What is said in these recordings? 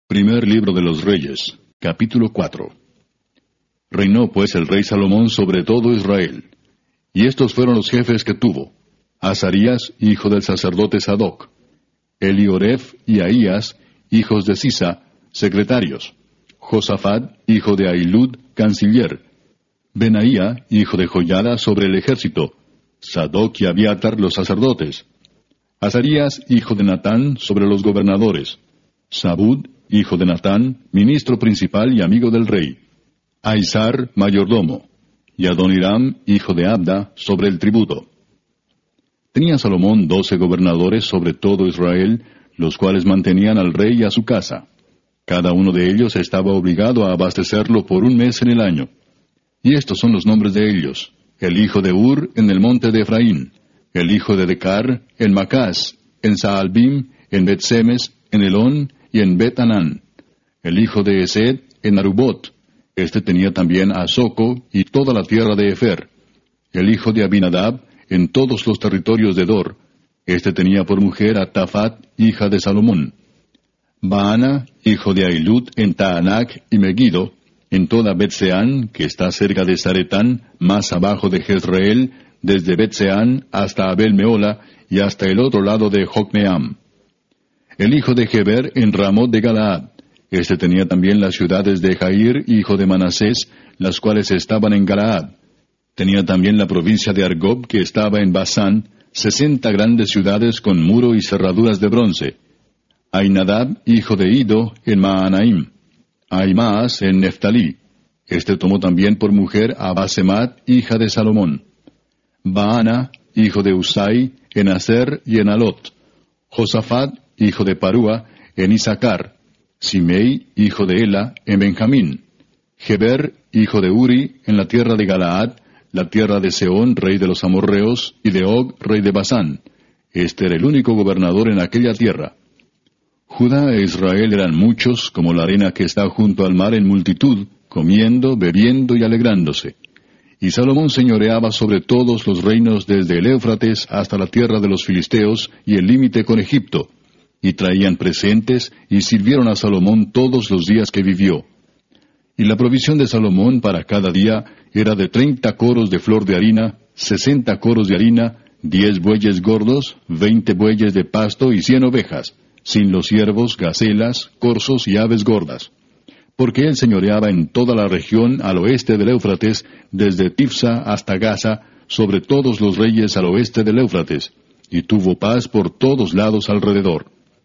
Primer libro de los Reyes, capítulo 4. Reinó pues el rey Salomón sobre todo Israel. Y estos fueron los jefes que tuvo: Azarías, hijo del sacerdote Sadoc; Elioref y Ahías, hijos de Sisa, secretarios; Josafat, hijo de Ahilud, canciller; Benaía, hijo de Joiada, sobre el ejército; Sadoc y Abiatar, los sacerdotes; Azarías, hijo de Natán, sobre los gobernadores; Sabud, hijo de Natán, ministro principal y amigo del rey; Aizar, mayordomo; y Adoniram, hijo de Abda, sobre el tributo. Tenía Salomón 12 gobernadores sobre todo Israel, los cuales mantenían al rey y a su casa. Cada uno de ellos estaba obligado a abastecerlo por un mes en el año. Y estos son los nombres de ellos: el hijo de Ur, en el monte de Efraín; el hijo de Decar, en Macás; en Saalbim, en Bet-Semes, en Elón y en Bet-Anán; el hijo de Esed, en Arubot. Este tenía también a Soco y toda la tierra de Efer; el hijo de Abinadab, en todos los territorios de Dor. Este tenía por mujer a Tafat, hija de Salomón; Baana, hijo de Ahilud, en Taanac y Megiddo, en toda Bet-Seán, que está cerca de Zaretán, más abajo de Jezreel, desde Bet-Seán hasta Abel-Meola, y hasta el otro lado de Jocmeam. El hijo de Geber, en Ramot de Galaad. Este tenía también las ciudades de Jair, hijo de Manasés, las cuales estaban en Galaad. Tenía también la provincia de Argob, que estaba en Basán, 60 grandes ciudades con muro y cerraduras de bronce. Ainadab, hijo de Ido, en Maanaim; Aimaas, en Neftalí. Este tomó también por mujer a Basemat, hija de Salomón; Baana, hijo de Usai, en Aser y en Alot; Josafat, hijo de Parúa, en Issacar; Simei, hijo de Ela, en Benjamín; Geber, hijo de Uri, en la tierra de Galaad, la tierra de Sehón, rey de los amorreos, y de Og, rey de Basán. Este era el único gobernador en aquella tierra. Judá e Israel eran muchos, como la arena que está junto al mar en multitud, comiendo, bebiendo y alegrándose. Y Salomón señoreaba sobre todos los reinos desde el Éufrates hasta la tierra de los filisteos y el límite con Egipto. Y traían presentes, y sirvieron a Salomón todos los días que vivió. Y la provisión de Salomón para cada día era de 30 coros de flor de harina, 60 coros de harina, 10 bueyes gordos, 20 bueyes de pasto y 100 ovejas, sin los ciervos, gacelas, corzos y aves gordas. Porque él señoreaba en toda la región al oeste del Éufrates, desde Tifsa hasta Gaza, sobre todos los reyes al oeste del Éufrates, y tuvo paz por todos lados alrededor.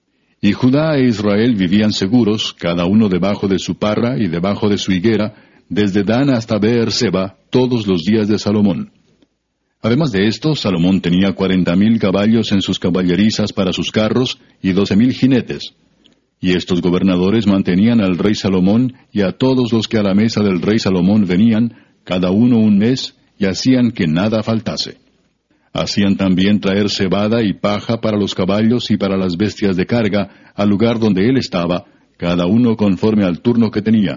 Y Judá e Israel vivían seguros, cada uno debajo de su parra y debajo de su higuera, desde Dan hasta Beer-seba, todos los días de Salomón. Además de esto, Salomón tenía 40,000 caballos en sus caballerizas para sus carros, y 12,000 jinetes. Y estos gobernadores mantenían al rey Salomón, y a todos los que a la mesa del rey Salomón venían, cada uno un mes, y hacían que nada faltase. Hacían también traer cebada y paja para los caballos y para las bestias de carga, al lugar donde él estaba, cada uno conforme al turno que tenía.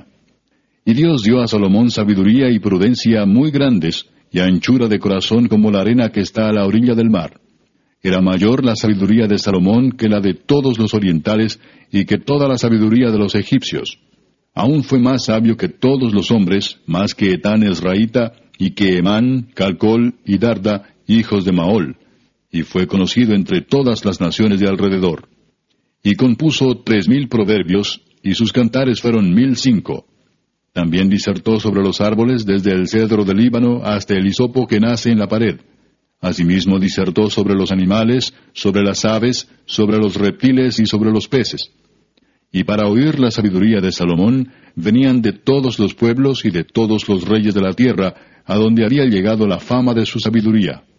Y Dios dio a Salomón sabiduría y prudencia muy grandes, y anchura de corazón como la arena que está a la orilla del mar. Era mayor la sabiduría de Salomón que la de todos los orientales, y que toda la sabiduría de los egipcios. Aún fue más sabio que todos los hombres, más que Etán Ezraíta, y que Emán, Calcol y Darda, hijos de Maol, y fue conocido entre todas las naciones de alrededor. Y compuso 3,000 proverbios, y sus cantares fueron 1,005. También disertó sobre los árboles desde el cedro del Líbano hasta el hisopo que nace en la pared. Asimismo disertó sobre los animales, sobre las aves, sobre los reptiles y sobre los peces. Y para oír la sabiduría de Salomón, venían de todos los pueblos y de todos los reyes de la tierra, a donde había llegado la fama de su sabiduría.